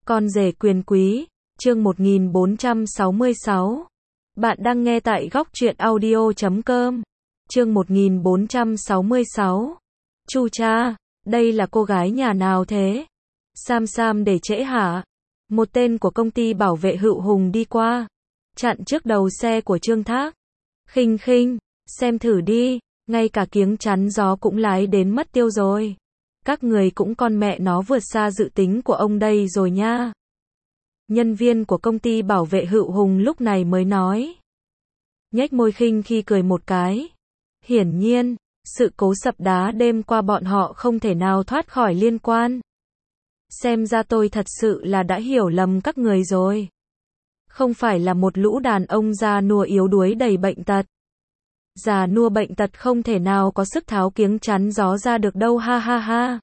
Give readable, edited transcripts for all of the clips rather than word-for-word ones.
Con rể quyền quý, chương 1466. Bạn đang nghe tại góc truyện audio.com. Chương 1466. Chu cha, đây là cô gái nhà nào thế? Sam để trễ hả? Một tên của công ty bảo vệ Hựu Hùng đi qua, chặn trước đầu xe của Trương Thác. Khinh, xem thử đi, ngay cả kiếng chắn gió cũng lái đến mất tiêu rồi. Các người cũng con mẹ nó vượt xa dự tính của ông đây rồi nha. Nhân viên của công ty bảo vệ Hựu Hùng lúc này mới nói. Nhếch môi khinh khi cười một cái. Hiển nhiên, sự cố sập đá đêm qua bọn họ không thể nào thoát khỏi liên quan. Xem ra tôi thật sự là đã hiểu lầm các người rồi. Không phải là một lũ đàn ông già nua yếu đuối đầy bệnh tật. Già nua bệnh tật không thể nào có sức tháo kiếng chắn gió ra được đâu, ha ha ha.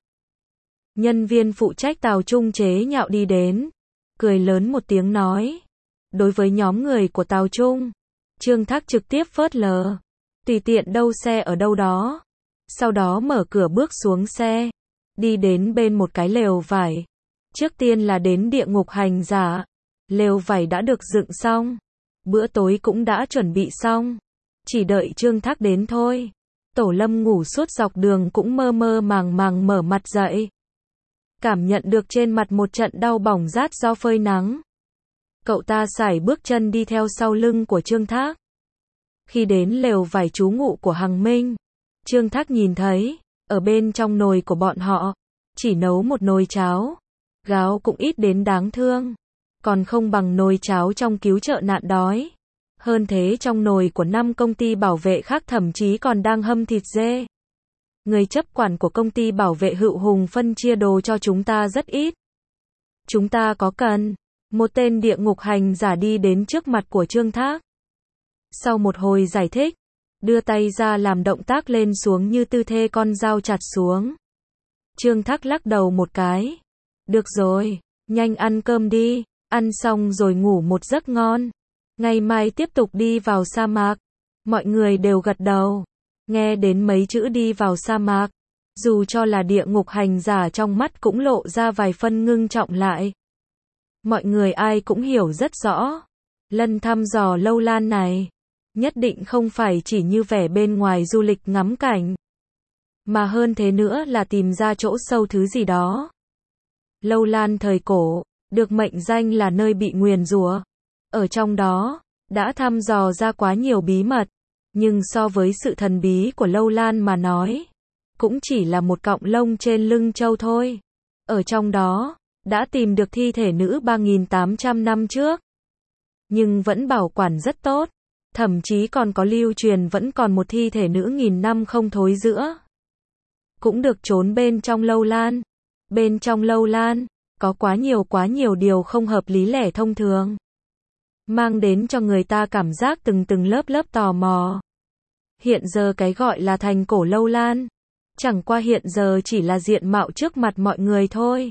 Nhân viên phụ trách Tào Trung chế nhạo đi đến, cười lớn một tiếng nói. Đối với nhóm người của Tào Trung, Trương Thác trực tiếp phớt lờ, tùy tiện đâu xe ở đâu đó. Sau đó mở cửa bước xuống xe, đi đến bên một cái lều vải. Trước tiên là đến địa ngục hành giả. Lều vải đã được dựng xong, bữa tối cũng đã chuẩn bị xong, chỉ đợi Trương Thác đến thôi. Tổ Lâm ngủ suốt dọc đường cũng mơ màng mở mặt dậy, cảm nhận được trên mặt một trận đau bỏng rát do phơi nắng. Cậu ta sải bước chân đi theo sau lưng của Trương Thác. Khi đến lều vải trú ngụ của Hằng Minh, Trương Thác nhìn thấy, ở bên trong nồi của bọn họ, chỉ nấu một nồi cháo, gáo cũng ít đến đáng thương, còn không bằng nồi cháo trong cứu trợ nạn đói. Hơn thế, trong nồi của 5 công ty bảo vệ khác thậm chí còn đang hâm thịt dê. Người chấp quản của công ty bảo vệ Hựu Hùng phân chia đồ cho chúng ta rất ít. Chúng ta có cần. Một tên địa ngục hành giả đi đến trước mặt của Trương Thác. Sau một hồi giải thích, đưa tay ra làm động tác lên xuống như tư thế con dao chặt xuống. Trương Thác lắc đầu một cái. Được rồi, nhanh ăn cơm đi, ăn xong rồi ngủ một giấc ngon. Ngày mai tiếp tục đi vào sa mạc. Mọi người đều gật đầu. Nghe đến mấy chữ đi vào sa mạc, dù cho là địa ngục hành giả trong mắt cũng lộ ra vài phân ngưng trọng lại. Mọi người ai cũng hiểu rất rõ, lần thăm dò Lâu Lan này, nhất định không phải chỉ như vẻ bên ngoài du lịch ngắm cảnh, mà hơn thế nữa là tìm ra chỗ sâu thứ gì đó. Lâu Lan thời cổ, được mệnh danh là nơi bị nguyền rủa. Ở trong đó, đã thăm dò ra quá nhiều bí mật, nhưng so với sự thần bí của Lâu Lan mà nói, cũng chỉ là một cọng lông trên lưng trâu thôi. Ở trong đó, đã tìm được thi thể nữ 3.800 năm trước, nhưng vẫn bảo quản rất tốt, thậm chí còn có lưu truyền vẫn còn một thi thể nữ 1000 năm không thối rữa. Cũng được trốn bên trong Lâu Lan. Bên trong Lâu Lan, có quá nhiều điều không hợp lý lẽ thông thường, mang đến cho người ta cảm giác từng lớp tò mò. Hiện giờ cái gọi là thành cổ Lâu Lan, chẳng qua hiện giờ chỉ là diện mạo trước mặt mọi người thôi.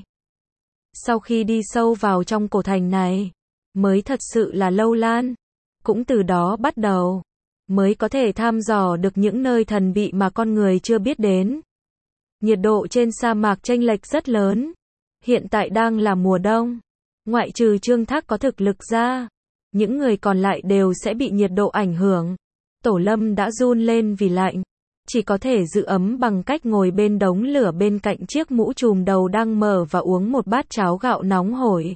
Sau khi đi sâu vào trong cổ thành này, mới thật sự là Lâu Lan. Cũng từ đó bắt đầu, mới có thể thăm dò được những nơi thần bí mà con người chưa biết đến. Nhiệt độ trên sa mạc chênh lệch rất lớn. Hiện tại đang là mùa đông. Ngoại trừ Trương Thác có thực lực ra, những người còn lại đều sẽ bị nhiệt độ ảnh hưởng. Tổ Lâm đã run lên vì lạnh, chỉ có thể giữ ấm bằng cách ngồi bên đống lửa bên cạnh chiếc mũ trùm đầu đang mở và uống một bát cháo gạo nóng hổi.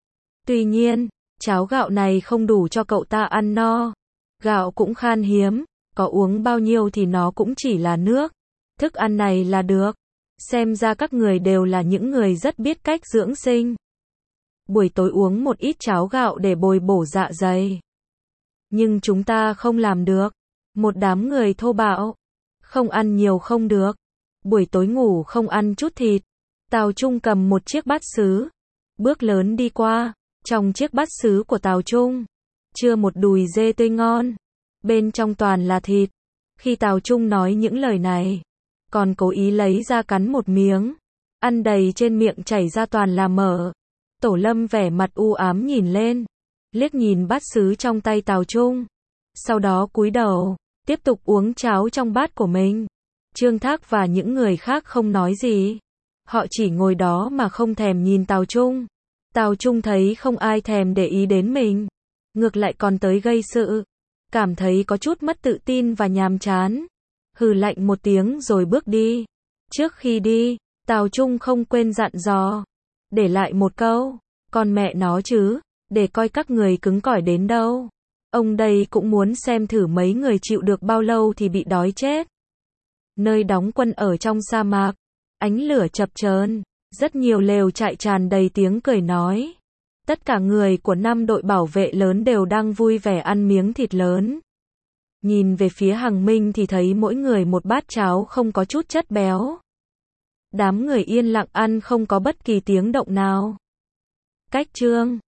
Tuy nhiên, cháo gạo này không đủ cho cậu ta ăn no. Gạo cũng khan hiếm, có uống bao nhiêu thì nó cũng chỉ là nước. Thức ăn này là được. Xem ra các người đều là những người rất biết cách dưỡng sinh. Buổi tối uống một ít cháo gạo để bồi bổ dạ dày. Nhưng chúng ta không làm được. Một đám người thô bạo. Không ăn nhiều không được. Buổi tối ngủ không ăn chút thịt. Tào Trung cầm một chiếc bát sứ, bước lớn đi qua. Trong chiếc bát sứ của Tào Trung, chứa một đùi dê tươi ngon. Bên trong toàn là thịt. Khi Tào Trung nói những lời này, còn cố ý lấy ra cắn một miếng, ăn đầy trên miệng chảy ra toàn là mỡ. Tổ Lâm vẻ mặt u ám nhìn lên, liếc nhìn bát sứ trong tay Tào Trung, sau đó cúi đầu, tiếp tục uống cháo trong bát của mình. Trương Thác và những người khác không nói gì, họ chỉ ngồi đó mà không thèm nhìn Tào Trung. Tào Trung thấy không ai thèm để ý đến mình, ngược lại còn tới gây sự, cảm thấy có chút mất tự tin và nhàm chán. Hừ lạnh một tiếng rồi bước đi. Trước khi đi, Tào Trung không quên dặn dò, để lại một câu, còn mẹ nó chứ, để coi các người cứng cỏi đến đâu. Ông đây cũng muốn xem thử mấy người chịu được bao lâu thì bị đói chết. Nơi đóng quân ở trong sa mạc, ánh lửa chập chờn, rất nhiều lều trại tràn đầy tiếng cười nói. Tất cả người của 5 đội bảo vệ lớn đều đang vui vẻ ăn miếng thịt lớn. Nhìn về phía Hằng Minh thì thấy mỗi người một bát cháo không có chút chất béo. Đám người yên lặng ăn không có bất kỳ tiếng động nào. Cách chương